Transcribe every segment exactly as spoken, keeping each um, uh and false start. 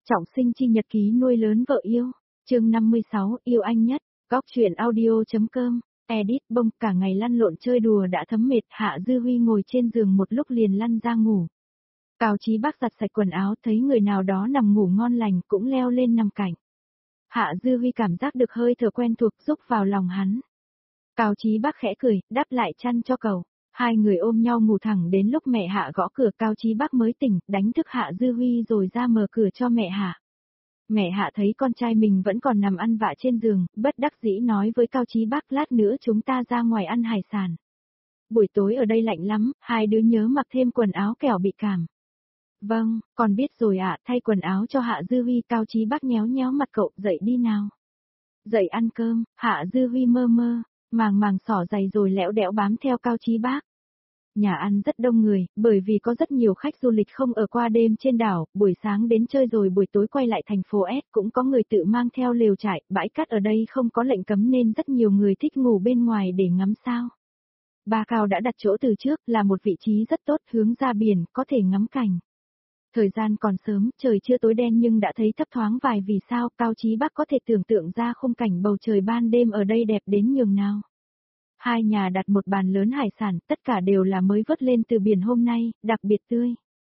Trọng sinh chi nhật ký nuôi lớn vợ yêu. Chương năm mươi sáu, yêu anh nhất. Góc truyện audio.com. Edit bông cả ngày lăn lộn chơi đùa đã thấm mệt, Hạ Dư Huy ngồi trên giường một lúc liền lăn ra ngủ. Cao Chí Bắc giặt sạch quần áo, thấy người nào đó nằm ngủ ngon lành cũng leo lên nằm cạnh. Hạ Dư Huy cảm giác được hơi thở quen thuộc rúc vào lòng hắn. Cao Chí Bắc khẽ cười, đắp lại chăn cho cậu. Hai người ôm nhau ngủ thẳng đến lúc mẹ Hạ gõ cửa, Cao Chí Bắc mới tỉnh, đánh thức Hạ Dư Huy rồi ra mở cửa cho mẹ Hạ. Mẹ Hạ thấy con trai mình vẫn còn nằm ăn vạ trên giường, bất đắc dĩ nói với Cao Chí Bắc, lát nữa chúng ta ra ngoài ăn hải sản. Buổi tối ở đây lạnh lắm, hai đứa nhớ mặc thêm quần áo kẻo bị cảm. Vâng, con biết rồi ạ, thay quần áo cho Hạ Dư Huy. Cao Chí Bắc nhéo nhéo mặt cậu, dậy đi nào. Dậy ăn cơm. Hạ Dư Huy mơ mơ, màng màng xỏ giày rồi lẽo đẽo bám theo Cao Chí Bắc. Nhà ăn rất đông người, bởi vì có rất nhiều khách du lịch không ở qua đêm trên đảo, buổi sáng đến chơi rồi buổi tối quay lại thành phố S, cũng có người tự mang theo lều trại, bãi cát ở đây không có lệnh cấm nên rất nhiều người thích ngủ bên ngoài để ngắm sao. Ba Cao đã đặt chỗ từ trước, là một vị trí rất tốt, hướng ra biển, có thể ngắm cảnh. Thời gian còn sớm, trời chưa tối đen nhưng đã thấy thấp thoáng vài vì sao. Cao Chí Bắc có thể tưởng tượng ra khung cảnh bầu trời ban đêm ở đây đẹp đến nhường nào. Hai nhà đặt một bàn lớn hải sản, tất cả đều là mới vớt lên từ biển hôm nay, đặc biệt tươi.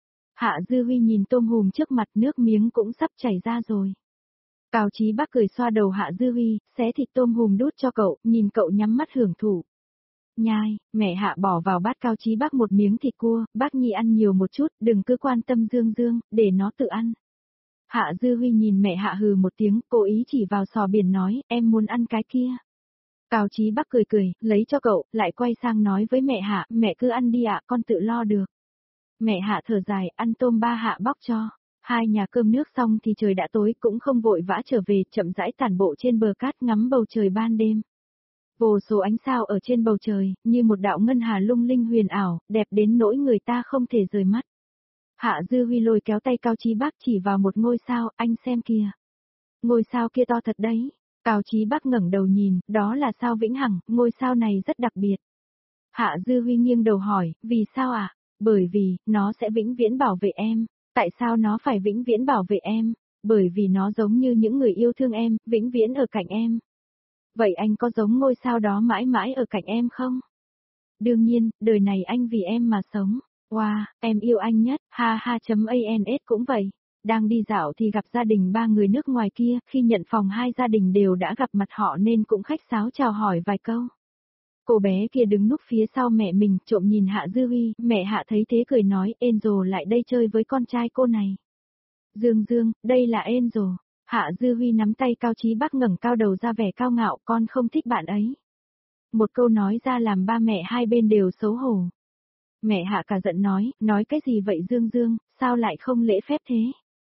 Hạ Dư Huy nhìn tôm hùm trước mặt, nước miếng cũng sắp chảy ra rồi. Cao Chí Bắc cười xoa đầu Hạ Dư Huy, xé thịt tôm hùm đút cho cậu, nhìn cậu nhắm mắt hưởng thụ. Nhai, mẹ Hạ bỏ vào bát Cao Chí Bắc một miếng thịt cua, bác Nhi ăn nhiều một chút, đừng cứ quan tâm Dương Dương, để nó tự ăn. Hạ Dư Huy nhìn mẹ Hạ hừ một tiếng, cố ý chỉ vào sò biển nói, em muốn ăn cái kia. Cao Chí Bắc cười cười, lấy cho cậu, lại quay sang nói với mẹ Hạ, mẹ cứ ăn đi ạ, con tự lo được. Mẹ Hạ thở dài, ăn tôm ba Hạ bóc cho. Hai nhà cơm nước xong thì trời đã tối, cũng không vội vã trở về, chậm rãi tản bộ trên bờ cát ngắm bầu trời ban đêm. Vô số ánh sao ở trên bầu trời, như một đạo ngân hà lung linh huyền ảo, đẹp đến nỗi người ta không thể rời mắt. Hạ Dư Huy lôi kéo tay Cao Chí Bắc chỉ vào một ngôi sao, anh xem kìa. Ngôi sao kia to thật đấy. Cao Chí Bắc ngẩng đầu nhìn, đó là sao Vĩnh Hằng, ngôi sao này rất đặc biệt. Hạ Dư Huy nghiêng đầu hỏi, vì sao ạ? À? Bởi vì, nó sẽ vĩnh viễn bảo vệ em. Tại sao nó phải vĩnh viễn bảo vệ em? Bởi vì nó giống như những người yêu thương em, vĩnh viễn ở cạnh em. Vậy anh có giống ngôi sao đó mãi mãi ở cạnh em không? Đương nhiên, đời này anh vì em mà sống. Wow, em yêu anh nhất, ha ha chấm ans cũng vậy. Đang đi dạo thì gặp gia đình ba người nước ngoài kia, khi nhận phòng hai gia đình đều đã gặp mặt họ nên cũng khách sáo chào hỏi vài câu. Cô bé kia đứng núp phía sau mẹ mình, trộm nhìn Hạ Dư Huy, mẹ Hạ thấy thế cười nói, Angel lại đây chơi với con trai cô này. Dương Dương, đây là Angel. Hạ Dư Huy nắm tay Cao Chí Bắc ngẩng cao đầu ra vẻ cao ngạo, con không thích bạn ấy. Một câu nói ra làm ba mẹ hai bên đều xấu hổ. Mẹ Hạ cả giận nói, nói cái gì vậy Dương Dương, sao lại không lễ phép thế?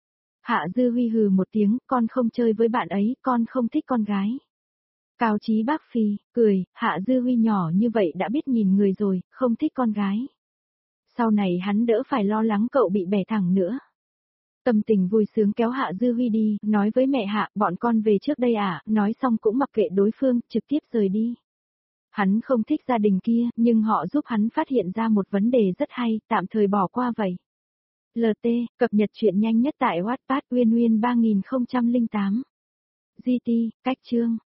Hạ Dư Huy hừ một tiếng, con không chơi với bạn ấy, con không thích con gái. Cao Chí Bắc phì, cười, Hạ Dư Huy nhỏ như vậy đã biết nhìn người rồi, không thích con gái. Sau này hắn đỡ phải lo lắng cậu bị bẻ thẳng nữa. Tâm tình vui sướng kéo Hạ Dư Huy đi, nói với mẹ Hạ, bọn con về trước đây à, nói xong cũng mặc kệ đối phương, trực tiếp rời đi. Hắn không thích gia đình kia, nhưng họ giúp hắn phát hiện ra một vấn đề rất hay, tạm thời bỏ qua vậy. lờ tê, cập nhật truyện nhanh nhất tại Wattpad Uyên Uyên ba nghìn không trăm lẻ tám. giê tê, cách chương.